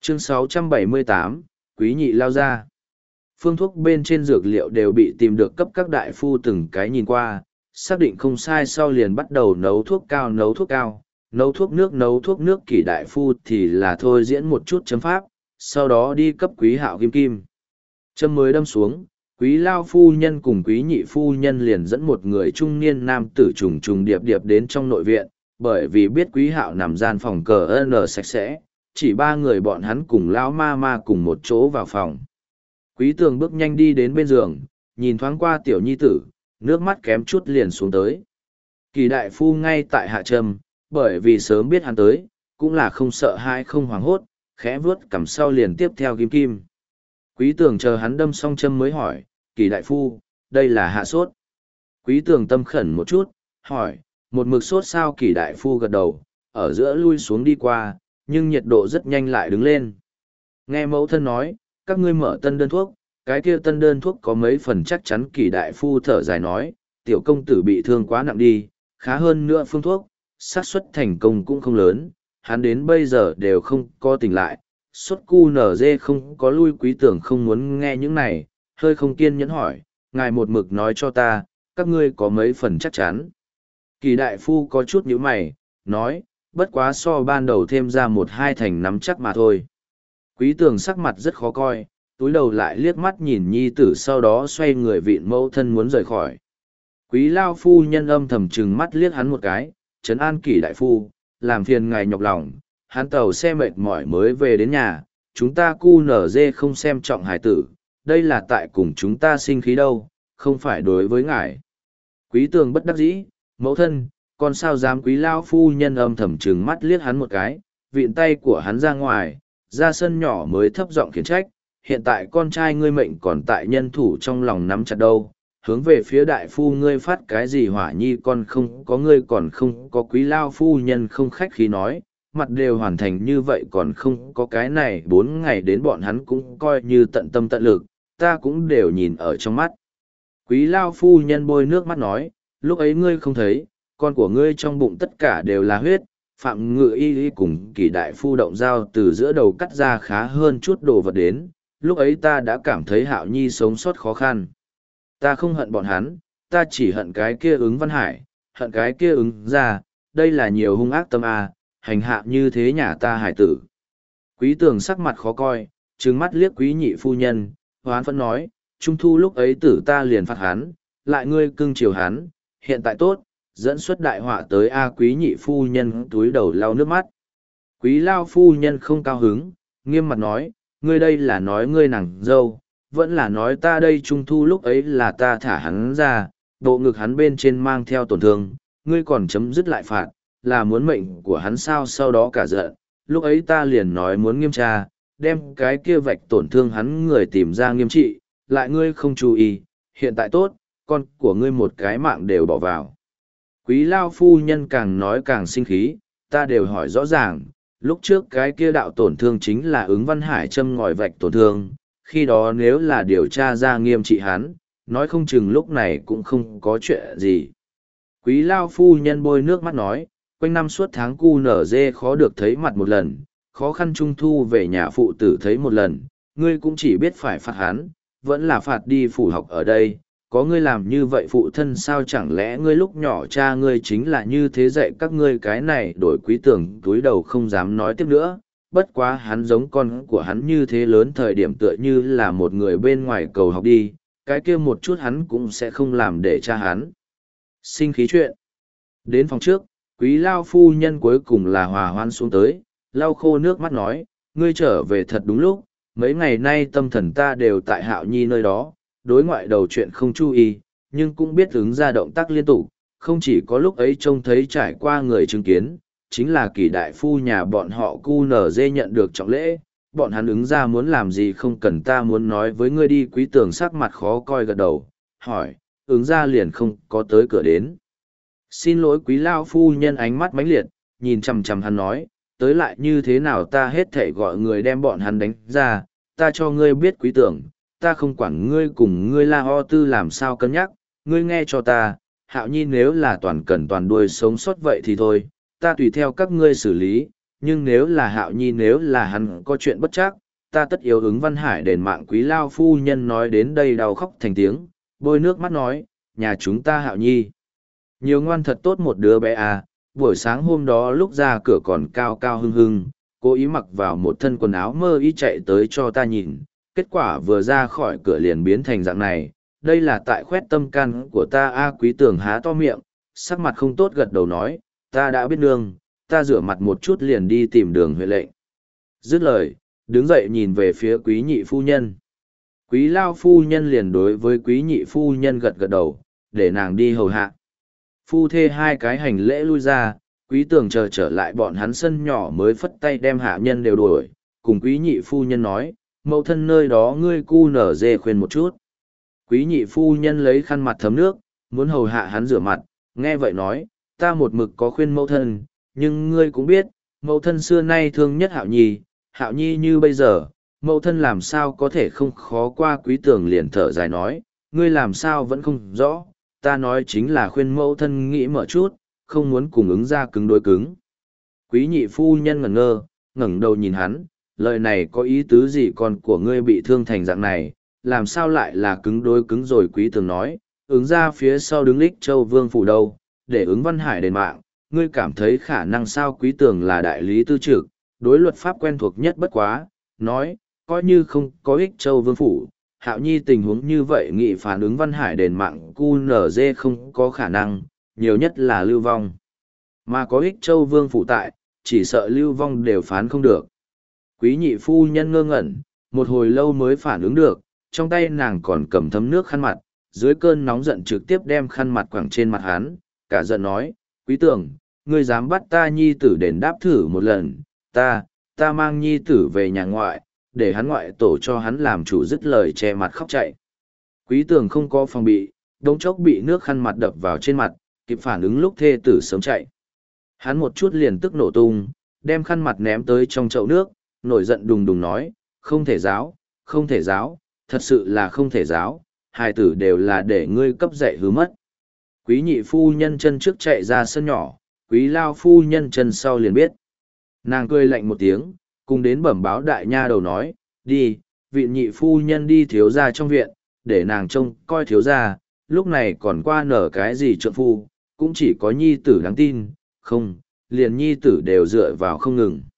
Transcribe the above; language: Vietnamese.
Chương 678, Quý nhị lao ra. Phương thuốc bên trên dược liệu đều bị tìm được cấp các đại phu từng cái nhìn qua, xác định không sai sau liền bắt đầu nấu thuốc cao, nấu thuốc nước Kỷ đại phu thì là thôi diễn một chút chấm pháp, sau đó đi cấp Quý Hạo kim kim. Châm mới đâm xuống, Quý lao phu nhân cùng Quý nhị phu nhân liền dẫn một người trung niên nam tử trùng trùng điệp điệp đến trong nội viện, bởi vì biết Quý Hạo nằm gian phòng cờ n sạch sẽ, chỉ ba người bọn hắn cùng lão ma ma cùng một chỗ vào phòng. Quý Tường bước nhanh đi đến bên giường, nhìn thoáng qua tiểu nhi tử, nước mắt kém chút liền xuống tới. Kỳ đại phu ngay tại hạ trầm, bởi vì sớm biết hắn tới, cũng là không sợ hãi không hoảng hốt, khẽ vuốt cằm sau liền tiếp theo kim kim. Quý Tường chờ hắn đâm xong châm mới hỏi, Kỳ đại phu, đây là hạ sốt. Quý Tường tâm khẩn một chút, hỏi, một mực sốt sao? Kỳ đại phu gật đầu, ở giữa lui xuống đi qua, nhưng nhiệt độ rất nhanh lại đứng lên. Nghe mẫu thân nói, các ngươi mở tân đơn thuốc, cái kia tân đơn thuốc có mấy phần chắc chắn. Kỳ đại phu thở dài nói, tiểu công tử bị thương quá nặng đi, khá hơn nữa phương thuốc, xác suất thành công cũng không lớn, hắn đến bây giờ đều không có tỉnh lại, sốt cu nở dê không có lui. Quý Tường không muốn nghe những này, hơi không kiên nhẫn hỏi, ngài một mực nói cho ta, các ngươi có mấy phần chắc chắn. Kỳ đại phu có chút nhíu mày, nói, bất quá so ban đầu thêm ra 1-2 thành nắm chắc mà thôi. Quý Tường sắc mặt rất khó coi, túi đầu lại liếc mắt nhìn nhi tử, sau đó xoay người vịn mẫu thân muốn rời khỏi. Quý lao phu nhân âm thầm trừng mắt liếc hắn một cái, trấn an Kỷ đại phu, làm phiền ngài nhọc lòng, hắn tàu xe mệt mỏi mới về đến nhà, chúng ta cu nở dê không xem trọng hải tử, đây là tại cùng chúng ta sinh khí đâu, không phải đối với ngài. Quý Tường bất đắc dĩ, mẫu thân, con sao dám? Quý lao phu nhân âm thầm trừng mắt liếc hắn một cái, vịn tay của hắn ra ngoài, ra sân nhỏ mới thấp giọng khiển trách, hiện tại con trai ngươi mệnh còn tại nhân thủ trong lòng nắm chặt đâu, hướng về phía đại phu ngươi phát cái gì hỏa nhi, con không có ngươi còn không có. Quý lao phu nhân không khách khí nói, mặt đều hoàn thành như vậy còn không có cái này 4 ngày đến bọn hắn cũng coi như tận tâm tận lực, ta cũng đều nhìn ở trong mắt. Quý lao phu nhân bôi nước mắt nói, lúc ấy ngươi không thấy, con của ngươi trong bụng tất cả đều là huyết. Phạm Ngự Y cùng Kỷ đại phu động dao từ giữa đầu cắt ra khá hơn chút đồ vật đến, lúc ấy ta đã cảm thấy Hạo nhi sống sót khó khăn. Ta không hận bọn hắn, ta chỉ hận cái kia Ứng Văn Hải, hận cái kia Ứng ra, đây là nhiều hung ác tâm à, hành hạ như thế nhà ta hải tử. Quý Tường sắc mặt khó coi, trừng mắt liếc Quý nhị phu nhân, hoán phẫn nói, trung thu lúc ấy tử ta liền phạt hắn, lại ngươi cưng chiều hắn, hiện tại tốt, dẫn xuất đại họa tới a. Quý nhị phu nhân túi đầu lau nước mắt. Quý lao phu nhân không cao hứng, nghiêm mặt nói, ngươi đây là nói ngươi nàng dâu, vẫn là nói ta đây trung thu lúc ấy là ta thả hắn ra, bộ ngực hắn bên trên mang theo tổn thương, ngươi còn chấm dứt lại phạt, là muốn mệnh của hắn sao? Sau đó cả giận, lúc ấy ta liền nói muốn nghiêm tra, đem cái kia vạch tổn thương hắn người tìm ra nghiêm trị, lại ngươi không chú ý, hiện tại tốt, con của ngươi một cái mạng đều bỏ vào. Quý lao phu nhân càng nói càng sinh khí, ta đều hỏi rõ ràng, lúc trước cái kia đạo tổn thương chính là Ứng Văn Hải châm ngòi vạch tổn thương, khi đó nếu là điều tra ra nghiêm trị hắn, nói không chừng lúc này cũng không có chuyện gì. Quý lao phu nhân bôi nước mắt nói, quanh năm suốt tháng cu nở dê khó được thấy mặt một lần, khó khăn trung thu về nhà phụ tử thấy một lần, ngươi cũng chỉ biết phải phạt hắn, vẫn là phạt đi phủ học ở đây. Có ngươi làm như vậy phụ thân sao? Chẳng lẽ ngươi lúc nhỏ cha ngươi chính là như thế dạy các ngươi? Cái này đổi Quý Tường túi đầu không dám nói tiếp nữa, bất quá hắn giống con của hắn như thế lớn thời điểm tựa như là một người bên ngoài cầu học đi, cái kia một chút hắn cũng sẽ không làm để cha hắn sinh khí chuyện. Đến phòng trước, Quý lao phu nhân cuối cùng là hòa hoan xuống tới, lau khô nước mắt nói, ngươi trở về thật đúng lúc, mấy ngày nay tâm thần ta đều tại Hạo nhi nơi đó, đối ngoại đầu chuyện không chú ý, nhưng cũng biết ứng ra động tác liên tục, không chỉ có lúc ấy trông thấy trải qua người chứng kiến, chính là Kỷ đại phu nhà bọn họ cu nở dê nhận được trọng lễ, bọn hắn ứng ra muốn làm gì không cần ta muốn nói với ngươi đi. Quý Tường sắc mặt khó coi gật đầu, hỏi, ứng ra liền không có tới cửa đến. Xin lỗi. Quý lao phu nhân ánh mắt mãnh liệt, nhìn chằm chằm hắn nói, tới lại như thế nào ta hết thể gọi người đem bọn hắn đánh ra, ta cho ngươi biết Quý Tường, ta không quản ngươi cùng ngươi La Ho Tư làm sao cân nhắc, ngươi nghe cho ta, Hạo nhi nếu là toàn cần toàn đuôi sống sót vậy thì thôi, ta tùy theo các ngươi xử lý, nhưng nếu là Hạo Nhi, nếu là hắn có chuyện bất trắc, ta tất yếu ứng Văn Hải đền mạng. Quý lao phu nhân nói đến đây đau khóc thành tiếng, bôi nước mắt nói, nhà chúng ta Hạo Nhi nhiều ngoan thật tốt một đứa bé à. Buổi sáng hôm đó lúc ra cửa còn cao cao hưng hưng, cố ý mặc vào một thân quần áo mơ ý chạy tới cho ta nhìn, kết quả vừa ra khỏi cửa liền biến thành dạng này. Đây là tại khoét tâm can của ta a. Quý Tường há to miệng, sắc mặt không tốt gật đầu nói, ta đã biết nương, ta rửa mặt một chút liền đi tìm Đường Huệ lệnh. Dứt lời, đứng dậy nhìn về phía quý nhị phu nhân. Quý lao phu nhân liền đối với quý nhị phu nhân gật gật đầu, để nàng đi hầu hạ. Phu thê hai cái hành lễ lui ra, Quý Tường chờ trở lại bọn hắn sân nhỏ mới phất tay đem hạ nhân đều đuổi, cùng quý nhị phu nhân nói, mẫu thân nơi đó ngươi cu nở dê khuyên một chút. Quý nhị phu nhân lấy khăn mặt thấm nước, muốn hầu hạ hắn rửa mặt, nghe vậy nói, ta một mực có khuyên mẫu thân, nhưng ngươi cũng biết, mẫu thân xưa nay thương nhất Hạo Nhi như bây giờ, mẫu thân làm sao có thể không khó qua. Quý Tường liền thở dài nói, ngươi làm sao vẫn không rõ, ta nói chính là khuyên mẫu thân nghĩ mở chút, không muốn cùng ứng ra cứng đối cứng. Quý nhị phu nhân ngẩn ngơ, ngẩng đầu nhìn hắn, lời này có ý tứ gì, con của ngươi bị thương thành dạng này, làm sao lại là cứng đối cứng rồi. Quý Tường nói, ứng ra phía sau đứng Lích Châu Vương phủ đâu, để ứng Văn Hải đền mạng, ngươi cảm thấy khả năng sao. Quý Tường là đại lý tư trực, đối luật pháp quen thuộc nhất bất quá, nói, coi như không có Ích Châu Vương phủ, Hạo Nhi tình huống như vậy nghị phản ứng Văn Hải đền mạng QNZ không có khả năng, nhiều nhất là lưu vong. Mà có Ích Châu Vương phủ tại, chỉ sợ lưu vong đều phán không được. Quý nhị phu nhân ngơ ngẩn, một hồi lâu mới phản ứng được, trong tay nàng còn cầm thấm nước khăn mặt, dưới cơn nóng giận trực tiếp đem khăn mặt quẳng trên mặt hắn, cả giận nói, Quý Tường, ngươi dám bắt ta nhi tử đền đáp thử một lần, ta mang nhi tử về nhà ngoại, để hắn ngoại tổ cho hắn làm chủ. Dứt lời che mặt khóc chạy. Quý Tường không có phòng bị, đống chốc bị nước khăn mặt đập vào trên mặt, kịp phản ứng lúc thê tử sớm chạy. Hắn một chút liền tức nổ tung, đem khăn mặt ném tới trong chậu nước, nổi giận đùng đùng nói, không thể giáo, thật sự là không thể giáo, hai tử đều là để ngươi cấp dạy hư mất. Quý nhị phu nhân chân trước chạy ra sân nhỏ, quý lao phu nhân chân sau liền biết. Nàng cười lạnh một tiếng, cùng đến bẩm báo đại nha đầu nói, đi, vị nhị phu nhân đi thiếu gia trong viện, để nàng trông coi thiếu gia, lúc này còn qua nở cái gì trượng phu, cũng chỉ có nhi tử đáng tin, không, liền nhi tử đều dựa vào không ngừng.